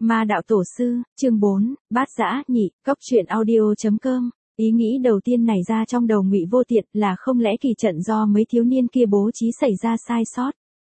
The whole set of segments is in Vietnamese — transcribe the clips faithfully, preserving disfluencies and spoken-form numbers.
Ma đạo tổ sư, chương bốn, bát dã nhị, cốc truyện audio.com. Ý nghĩ đầu tiên nảy ra trong đầu Ngụy Vô Tiện là không lẽ kỳ trận do mấy thiếu niên kia bố trí xảy ra sai sót.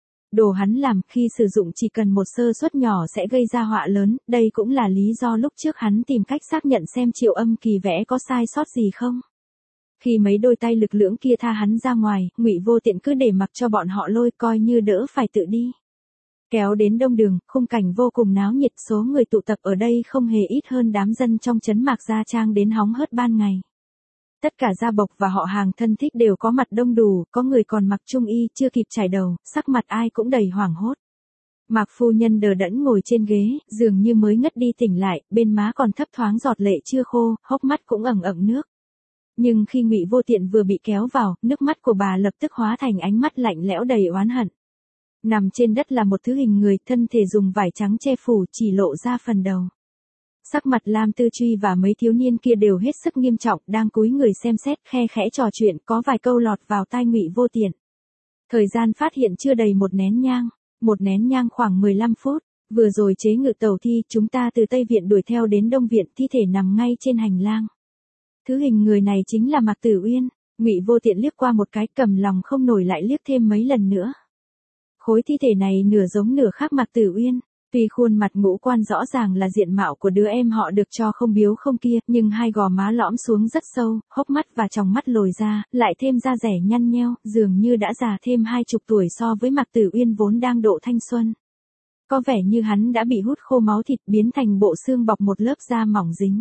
Đồ hắn làm khi sử dụng chỉ cần một sơ suất nhỏ sẽ gây ra họa lớn, đây cũng là lý do lúc trước hắn tìm cách xác nhận xem Triệu Âm Kỳ vẽ có sai sót gì không. Khi mấy đôi tay lực lưỡng kia tha hắn ra ngoài, Ngụy Vô Tiện cứ để mặc cho bọn họ lôi coi như đỡ phải tự đi. Kéo đến đông đường, khung cảnh vô cùng náo nhiệt, số người tụ tập ở đây không hề ít hơn đám dân trong trấn Mạc Gia Trang đến hóng hớt ban ngày. Tất cả gia bộc và họ hàng thân thích đều có mặt đông đủ, có người còn mặc trung y, chưa kịp trải đầu, sắc mặt ai cũng đầy hoảng hốt. Mạc phu nhân đờ đẫn ngồi trên ghế, dường như mới ngất đi tỉnh lại, bên má còn thấp thoáng giọt lệ chưa khô, hốc mắt cũng ẩn ẩn nước. Nhưng khi Ngụy Vô Tiện vừa bị kéo vào, nước mắt của bà lập tức hóa thành ánh mắt lạnh lẽo đầy oán hận. Nằm trên đất là một thứ hình người, thân thể dùng vải trắng che phủ, chỉ lộ ra phần đầu. Sắc mặt Lam Tư Truy và mấy thiếu niên kia đều hết sức nghiêm trọng, đang cúi người xem xét, khe khẽ trò chuyện, có vài câu lọt vào tai Ngụy Vô Tiện. Thời gian phát hiện chưa đầy một nén nhang, một nén nhang khoảng mười lăm phút, vừa rồi chế ngự tàu thi, chúng ta từ Tây Viện đuổi theo đến Đông Viện, thi thể nằm ngay trên hành lang. Thứ hình người này chính là Mạc Tử Uyên. Ngụy Vô Tiện liếc qua một cái, cầm lòng không nổi lại liếc thêm mấy lần nữa. Khối thi thể này nửa giống nửa khác Mạc Tử Uyên, tuy khuôn mặt ngũ quan rõ ràng là diện mạo của đứa em họ được cho không biếu không kia, nhưng hai gò má lõm xuống rất sâu, hốc mắt và tròng mắt lồi ra, lại thêm da dẻ nhăn nheo, dường như đã già thêm hai chục tuổi so với Mạc Tử Uyên vốn đang độ thanh xuân. Có vẻ như hắn đã bị hút khô máu thịt, biến thành bộ xương bọc một lớp da mỏng dính.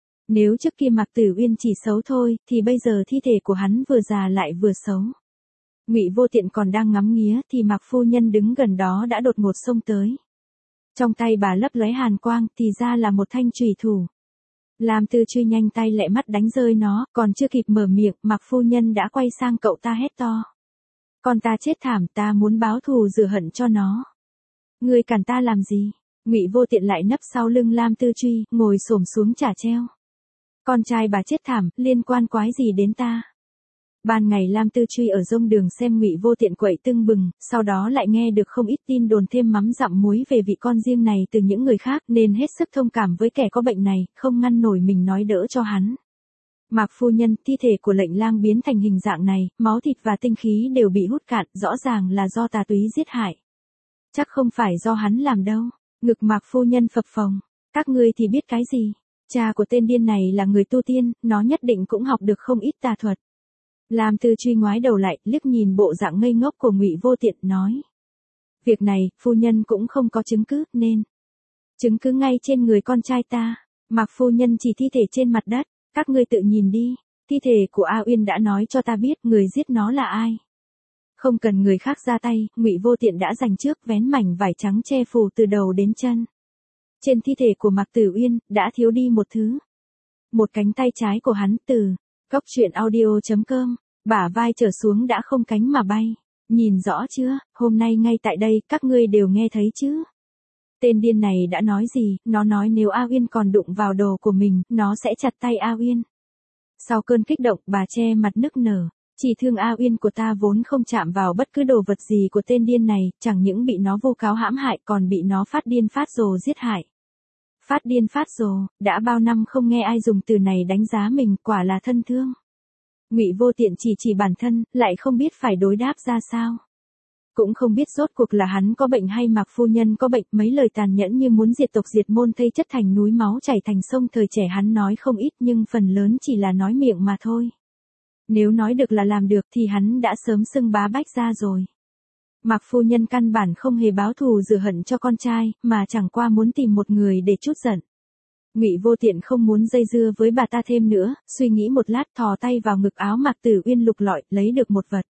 Nếu trước kia Mạc Tử Uyên chỉ xấu thôi, thì bây giờ thi thể của hắn vừa già lại vừa xấu. Ngụy Vô Tiện còn đang ngắm nghía thì Mạc phu nhân đứng gần đó đã đột ngột xông tới. Trong tay bà lấp lóe hàn quang, thì ra là một thanh chùy thủ. Lam Tư Truy nhanh tay lẹ mắt đánh rơi nó, còn chưa kịp mở miệng, Mạc phu nhân đã quay sang cậu ta hét to. Con ta chết thảm, ta muốn báo thù rửa hận cho nó. Ngươi cản ta làm gì? Ngụy Vô Tiện lại nấp sau lưng Lam Tư Truy, ngồi xổm xuống chả treo. Con trai bà chết thảm, liên quan quái gì đến ta? Ban ngày Lam Tư Truy ở dông đường xem Ngụy Vô Tiện quậy tưng bừng, sau đó lại nghe được không ít tin đồn thêm mắm dặm muối về vị con riêng này từ những người khác, nên hết sức thông cảm với kẻ có bệnh này, không ngăn nổi mình nói đỡ cho hắn. Mạc phu nhân, thi thể của lệnh lang biến thành hình dạng này, máu thịt và tinh khí đều bị hút cạn, rõ ràng là do tà túy giết hại. Chắc không phải do hắn làm đâu. Ngực Mạc phu nhân phập phồng. Các ngươi thì biết cái gì? Cha của tên điên này là người tu tiên, nó nhất định cũng học được không ít tà thuật. Lam Tư Truy ngoái đầu lại, liếc nhìn bộ dạng ngây ngốc của Ngụy Vô Tiện, nói. Việc này, phu nhân cũng không có chứng cứ, nên. Chứng cứ ngay trên người con trai ta. Mạc phu nhân chỉ thi thể trên mặt đất, các ngươi tự nhìn đi. Thi thể của A Uyên đã nói cho ta biết người giết nó là ai. Không cần người khác ra tay, Ngụy Vô Tiện đã giành trước, vén mảnh vải trắng che phủ từ đầu đến chân. Trên thi thể của Mạc Tử Uyên, đã thiếu đi một thứ. Một cánh tay trái của hắn, từ cốc truyện audio.com, bả vai trở xuống đã không cánh mà bay. Nhìn rõ chưa, hôm nay ngay tại đây, các ngươi đều nghe thấy chứ. Tên điên này đã nói gì, nó nói nếu A Uyên còn đụng vào đồ của mình, nó sẽ chặt tay A Uyên. Sau cơn kích động, bà che mặt nức nở. Chỉ thương A Uyên của ta vốn không chạm vào bất cứ đồ vật gì của tên điên này, chẳng những bị nó vô cáo hãm hại còn bị nó phát điên phát rồ giết hại. Phát điên phát rồ, đã bao năm không nghe ai dùng từ này đánh giá mình, quả là thân thương. Ngụy Vô Tiện chỉ chỉ bản thân, lại không biết phải đối đáp ra sao. Cũng không biết rốt cuộc là hắn có bệnh hay Mạc phu nhân có bệnh, mấy lời tàn nhẫn như muốn diệt tộc diệt môn thây chất thành núi máu chảy thành sông thời trẻ hắn nói không ít nhưng phần lớn chỉ là nói miệng mà thôi. Nếu nói được là làm được thì hắn đã sớm xưng bá bách ra rồi. Mạc phu nhân căn bản không hề báo thù rửa hận cho con trai, mà chẳng qua muốn tìm một người để trút giận. Ngụy Vô Tiện không muốn dây dưa với bà ta thêm nữa, suy nghĩ một lát thò tay vào ngực áo Mạc Tử Uyên lục lọi, lấy được một vật.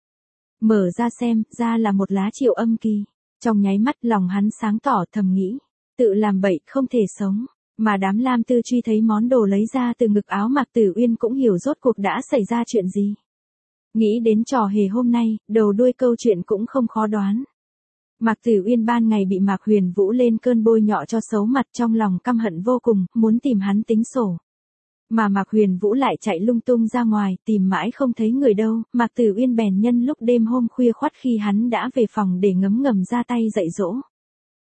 Mở ra xem, ra là một lá Triệu Âm Kỳ. Trong nháy mắt lòng hắn sáng tỏ, thầm nghĩ, tự làm bậy không thể sống. Mà đám Lam Tư Truy thấy món đồ lấy ra từ ngực áo Mạc Tử Uyên cũng hiểu rốt cuộc đã xảy ra chuyện gì. Nghĩ đến trò hề hôm nay, đầu đuôi câu chuyện cũng không khó đoán. Mạc Tử Uyên ban ngày bị Mạc Huyền Vũ lên cơn bôi nhọ cho xấu mặt, trong lòng căm hận vô cùng, muốn tìm hắn tính sổ. Mà Mạc Huyền Vũ lại chạy lung tung ra ngoài, tìm mãi không thấy người đâu, Mạc Tử Uyên bèn nhân lúc đêm hôm khuya khoắt khi hắn đã về phòng để ngấm ngầm ra tay dạy dỗ.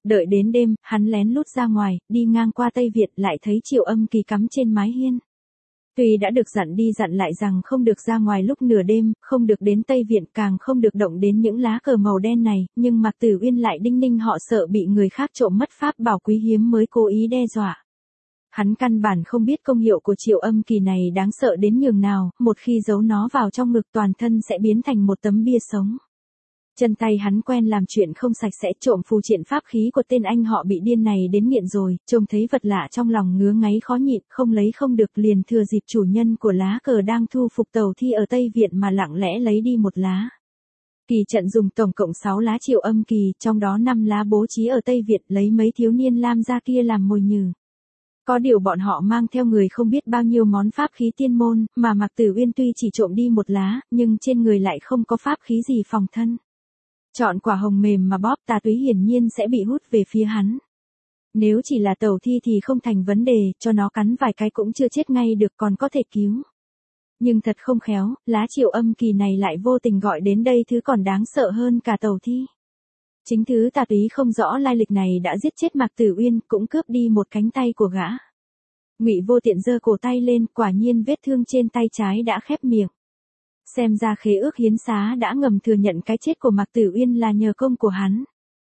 Đợi đến đêm, hắn lén lút ra ngoài, đi ngang qua Tây Việt lại thấy Triệu Âm Kỳ cắm trên mái hiên. Tuy đã được dặn đi dặn lại rằng không được ra ngoài lúc nửa đêm, không được đến Tây Viện, càng không được động đến những lá cờ màu đen này, nhưng Mạc Tử Uyên lại đinh ninh họ sợ bị người khác trộm mất pháp bảo quý hiếm mới cố ý đe dọa. Hắn căn bản không biết công hiệu của Triệu Âm Kỳ này đáng sợ đến nhường nào, một khi giấu nó vào trong ngực toàn thân sẽ biến thành một tấm bia sống. Chân tay hắn quen làm chuyện không sạch sẽ, trộm phù triện pháp khí của tên anh họ bị điên này đến nghiện rồi, trông thấy vật lạ trong lòng ngứa ngáy khó nhịn, không lấy không được, liền thừa dịp chủ nhân của lá cờ đang thu phục tàu thi ở Tây Viện mà lặng lẽ lấy đi một lá. Kỳ trận dùng tổng cộng sáu lá Triệu Âm Kỳ, trong đó năm lá bố trí ở Tây Việt, lấy mấy thiếu niên lam gia kia làm mồi nhử. Có điều bọn họ mang theo người không biết bao nhiêu món pháp khí tiên môn, mà Mạc Tử Uyên tuy chỉ trộm đi một lá, nhưng trên người lại không có pháp khí gì phòng thân. Chọn quả hồng mềm mà bóp tà túy hiển nhiên sẽ bị hút về phía hắn. Nếu chỉ là tẩu thi thì không thành vấn đề, cho nó cắn vài cái cũng chưa chết ngay được, còn có thể cứu. Nhưng thật không khéo, lá Triệu Âm Kỳ này lại vô tình gọi đến đây thứ còn đáng sợ hơn cả tẩu thi. Chính thứ tà túy không rõ lai lịch này đã giết chết Mạc Tử Uyên, cũng cướp đi một cánh tay của gã. Ngụy Vô Tiện giơ cổ tay lên, quả nhiên vết thương trên tay trái đã khép miệng. Xem ra khế ước hiến xá đã ngầm thừa nhận cái chết của Mạc Tử Uyên là nhờ công của hắn.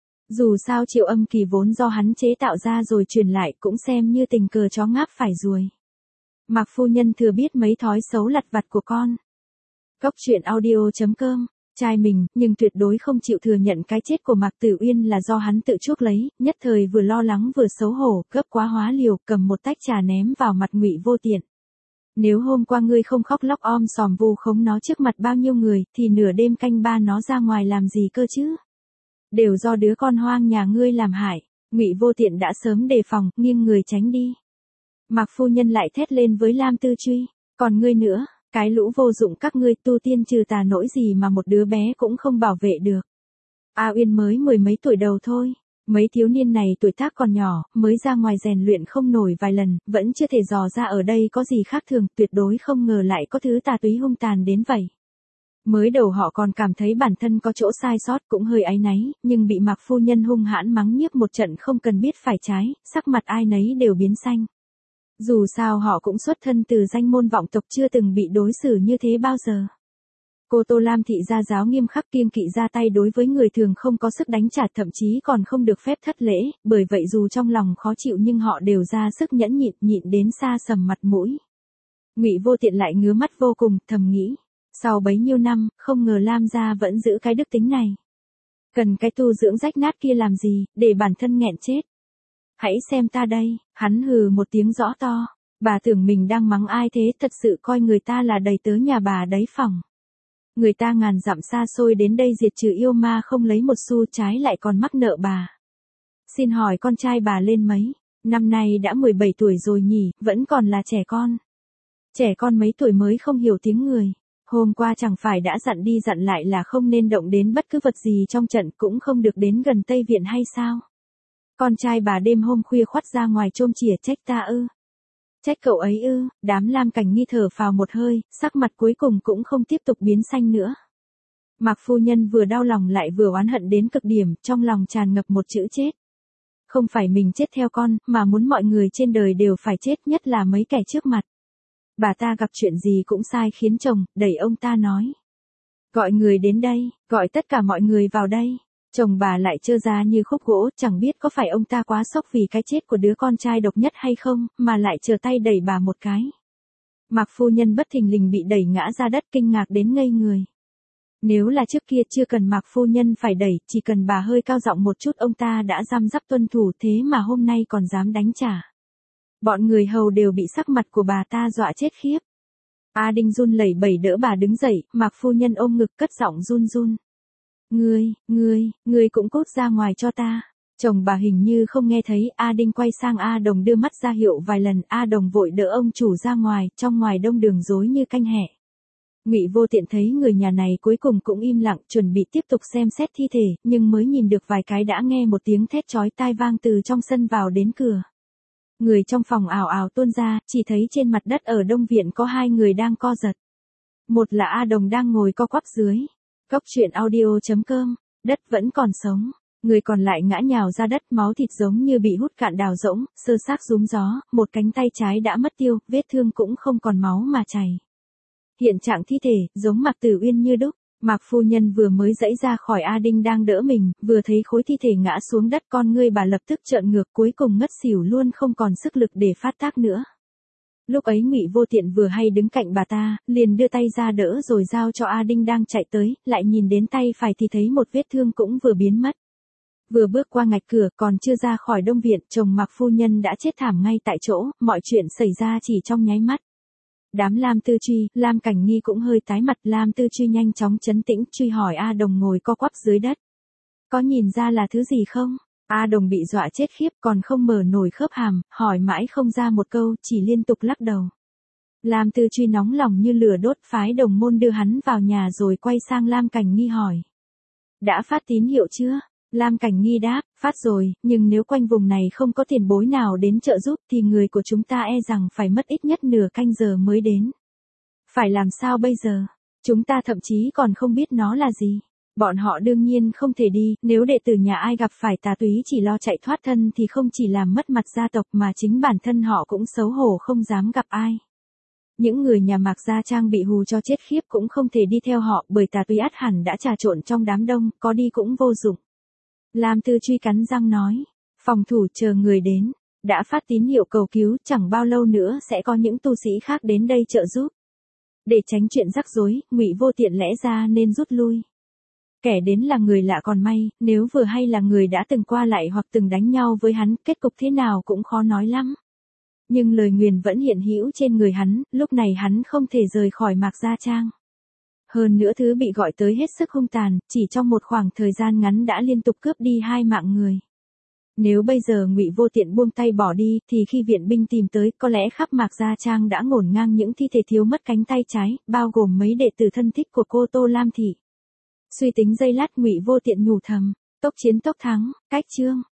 Dù sao Triệu Âm Kỳ vốn do hắn chế tạo ra rồi truyền lại, cũng xem như tình cờ chó ngáp phải ruồi. Mạc phu nhân thừa biết mấy thói xấu lặt vặt của con. Cốc truyện audio chấm com, trai mình, nhưng tuyệt đối không chịu thừa nhận cái chết của Mạc Tử Uyên là do hắn tự chuốc lấy, nhất thời vừa lo lắng vừa xấu hổ, gấp quá hóa liều, cầm một tách trà ném vào mặt Ngụy Vô Tiện. Nếu hôm qua ngươi không khóc lóc om sòm vu khống nó trước mặt bao nhiêu người, thì nửa đêm canh ba nó ra ngoài làm gì cơ chứ? Đều do đứa con hoang nhà ngươi làm hại. Ngụy Vô Tiện đã sớm đề phòng, nghiêng người tránh đi. Mạc phu nhân lại thét lên với Lam Tư Truy, còn ngươi nữa, cái lũ vô dụng các ngươi, tu tiên trừ tà nỗi gì mà một đứa bé cũng không bảo vệ được. A Uyên mới mười mấy tuổi đầu thôi. Mấy thiếu niên này tuổi tác còn nhỏ, mới ra ngoài rèn luyện không nổi vài lần, vẫn chưa thể dò ra ở đây có gì khác thường, tuyệt đối không ngờ lại có thứ tà túy hung tàn đến vậy. Mới đầu họ còn cảm thấy bản thân có chỗ sai sót, cũng hơi áy náy, nhưng bị Mạc phu nhân hung hãn mắng nhiếc một trận không cần biết phải trái, sắc mặt ai nấy đều biến xanh. Dù sao họ cũng xuất thân từ danh môn vọng tộc, chưa từng bị đối xử như thế bao giờ. Cô Tô Lam thị gia giáo nghiêm khắc, kiêng kỵ ra tay đối với người thường không có sức đánh trả, thậm chí còn không được phép thất lễ, bởi vậy dù trong lòng khó chịu nhưng họ đều ra sức nhẫn nhịn, nhịn đến xa sầm mặt mũi. Ngụy Vô Tiện lại ngứa mắt vô cùng, thầm nghĩ, sau bấy nhiêu năm, không ngờ Lam gia vẫn giữ cái đức tính này. Cần cái tu dưỡng rách nát kia làm gì, để bản thân nghẹn chết. Hãy xem ta đây, hắn hừ một tiếng rõ to, bà tưởng mình đang mắng ai thế, thật sự coi người ta là đầy tớ nhà bà đấy phòng. Người ta ngàn dặm xa xôi đến đây diệt trừ yêu ma không lấy một xu, trái lại còn mắc nợ bà. Xin hỏi con trai bà lên mấy? Năm nay đã mười bảy tuổi rồi nhỉ, vẫn còn là trẻ con. Trẻ con mấy tuổi mới không hiểu tiếng người. Hôm qua chẳng phải đã dặn đi dặn lại là không nên động đến bất cứ vật gì trong trận, cũng không được đến gần Tây Viện hay sao? Con trai bà đêm hôm khuya khoắt ra ngoài trôm chỉa trách ta ư? Trách cậu ấy ư? Đám Lam Cảnh Nghi thở phào một hơi, sắc mặt cuối cùng cũng không tiếp tục biến xanh nữa. Mạc phu nhân vừa đau lòng lại vừa oán hận đến cực điểm, trong lòng tràn ngập một chữ chết. Không phải mình chết theo con, mà muốn mọi người trên đời đều phải chết, nhất là mấy kẻ trước mặt. Bà ta gặp chuyện gì cũng sai khiến chồng, đẩy ông ta nói. Gọi người đến đây, gọi tất cả mọi người vào đây. Chồng bà lại trơ ra như khúc gỗ, chẳng biết có phải ông ta quá sốc vì cái chết của đứa con trai độc nhất hay không, mà lại trở tay đẩy bà một cái. Mạc phu nhân bất thình lình bị đẩy ngã ra đất, kinh ngạc đến ngây người. Nếu là trước kia chưa cần Mạc phu nhân phải đẩy, chỉ cần bà hơi cao giọng một chút ông ta đã răm rắp tuân thủ, thế mà hôm nay còn dám đánh trả. Bọn người hầu đều bị sắc mặt của bà ta dọa chết khiếp. A Đinh run lẩy bẩy đỡ bà đứng dậy, Mạc phu nhân ôm ngực cất giọng run run. Ngươi, ngươi, ngươi cũng cút ra ngoài cho ta. Chồng bà hình như không nghe thấy, A Đinh quay sang A Đồng đưa mắt ra hiệu vài lần, A Đồng vội đỡ ông chủ ra ngoài, trong ngoài đông đường rối như canh hẹ. Ngụy Vô Tiện thấy người nhà này cuối cùng cũng im lặng, chuẩn bị tiếp tục xem xét thi thể, nhưng mới nhìn được vài cái đã nghe một tiếng thét chói tai vang từ trong sân vào đến cửa. Người trong phòng ào ào tuôn ra, chỉ thấy trên mặt đất ở Đông Viện có hai người đang co giật. Một là A Đồng đang ngồi co quắp dưới. Cốc truyện audio chấm com, đất vẫn còn sống. Người còn lại ngã nhào ra đất, máu thịt giống như bị hút cạn đào rỗng, sơ xác rúm gió, một cánh tay trái đã mất tiêu, vết thương cũng không còn máu mà chảy. Hiện trạng thi thể, giống Mạc Tử Uyên như đúc. Mạc phu nhân vừa mới giãy ra khỏi A Đinh đang đỡ mình, vừa thấy khối thi thể ngã xuống đất, con ngươi bà lập tức trợn ngược, cuối cùng ngất xỉu luôn, không còn sức lực để phát tác nữa. Lúc ấy Ngụy Vô Tiện vừa hay đứng cạnh bà ta, liền đưa tay ra đỡ rồi giao cho A Đinh đang chạy tới, lại nhìn đến tay phải thì thấy một vết thương cũng vừa biến mất. Vừa bước qua ngạch cửa, còn chưa ra khỏi đông viện, chồng Mạc phu nhân đã chết thảm ngay tại chỗ, mọi chuyện xảy ra chỉ trong nháy mắt. Đám Lam Tư Truy, Lam Cảnh Nghi cũng hơi tái mặt. Lam Tư Truy nhanh chóng trấn tĩnh, truy hỏi A Đồng ngồi co quắp dưới đất. Có nhìn ra là thứ gì không? A Đồng bị dọa chết khiếp, còn không mở nổi khớp hàm, hỏi mãi không ra một câu, chỉ liên tục lắc đầu. Lam Tư Truy nóng lòng như lửa đốt, phái đồng môn đưa hắn vào nhà rồi quay sang Lam Cảnh Nghi hỏi. Đã phát tín hiệu chưa? Lam Cảnh Nghi đáp, phát rồi, nhưng nếu quanh vùng này không có tiền bối nào đến trợ giúp thì người của chúng ta e rằng phải mất ít nhất nửa canh giờ mới đến. Phải làm sao bây giờ? Chúng ta thậm chí còn không biết nó là gì. Bọn họ đương nhiên không thể đi, nếu đệ tử nhà ai gặp phải tà túy chỉ lo chạy thoát thân thì không chỉ làm mất mặt gia tộc mà chính bản thân họ cũng xấu hổ không dám gặp ai. Những người nhà Mạc Gia Trang bị hù cho chết khiếp cũng không thể đi theo họ, bởi tà túy ắt hẳn đã trà trộn trong đám đông, có đi cũng vô dụng. Lam Tư Truy cắn răng nói, phòng thủ chờ người đến, đã phát tín hiệu cầu cứu, chẳng bao lâu nữa sẽ có những tu sĩ khác đến đây trợ giúp. Để tránh chuyện rắc rối, Ngụy Vô Tiện lẽ ra nên rút lui. Kẻ đến là người lạ còn may, nếu vừa hay là người đã từng qua lại hoặc từng đánh nhau với hắn, kết cục thế nào cũng khó nói lắm. Nhưng lời nguyền vẫn hiện hữu trên người hắn, lúc này hắn không thể rời khỏi Mạc Gia Trang. Hơn nữa thứ bị gọi tới hết sức hung tàn, chỉ trong một khoảng thời gian ngắn đã liên tục cướp đi hai mạng người. Nếu bây giờ Ngụy Vô Tiện buông tay bỏ đi, thì khi viện binh tìm tới, có lẽ khắp Mạc Gia Trang đã ngổn ngang những thi thể thiếu mất cánh tay trái, bao gồm mấy đệ tử thân thích của cô Tô Lam Thị. Suy tính giây lát, Ngụy Vô Tiện nhủ thầm, tốc chiến tốc thắng, cách chương.